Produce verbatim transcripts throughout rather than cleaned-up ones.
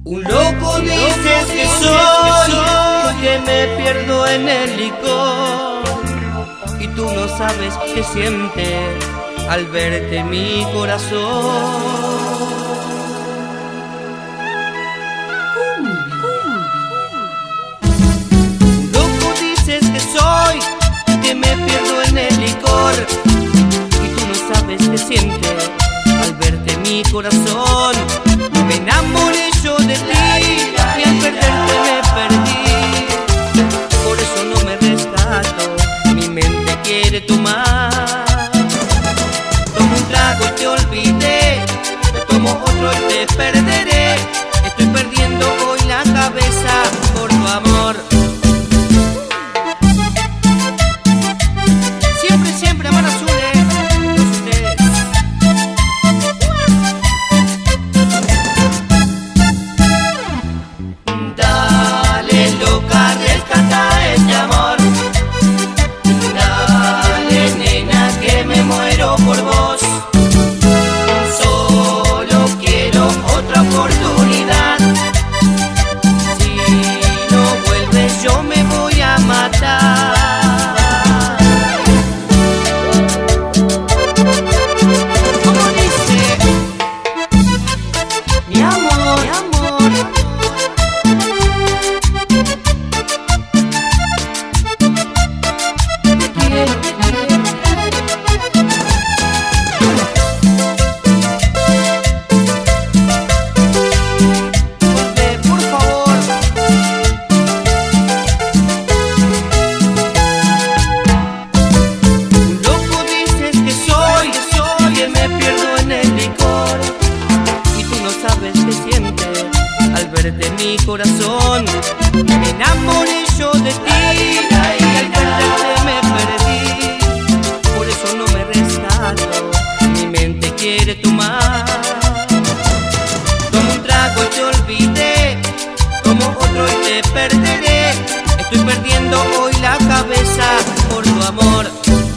Un loco dices que soy, que me pierdo en el licor, y tú no sabes qué siente al verte mi corazón. Un loco dices que soy, que me pierdo en el licor, y tú no sabes qué siente al verte mi corazón. Me enamoré yo de ti y al perderte me perdí. Por eso no me rescato, mi mente quiere tomar. Tomo un trago y te olvidé, tomo otro y te perderé. Estoy perdiendo hoy la cabeza por tu amor. Siempre, siempre amor azul. Por vos, solo quiero otra oportunidad. Si no vuelves yo me voy a matar. Como dice, mi amor, mi amor. Te quiero, te quiero. De mi corazón, me enamoré yo de ti y al perderte me perdí. Por eso no me rescato, mi mente quiere tomar. Tomo un trago y te olvidé, tomo otro y te perderé. Estoy perdiendo hoy la cabeza por tu amor.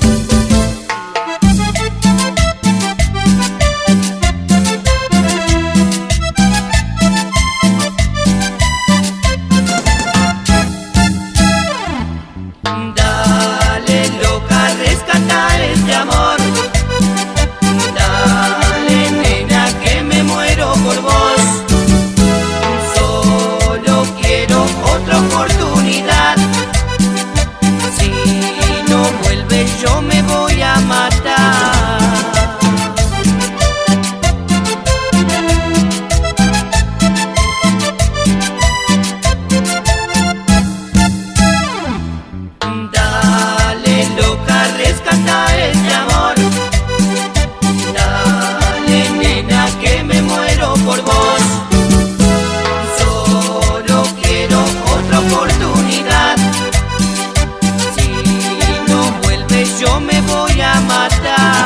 Yo me voy a matar. Dale loca, rescata este amor. Dale nena que me muero por vos. Solo quiero otra oportunidad. Yo me voy a matar.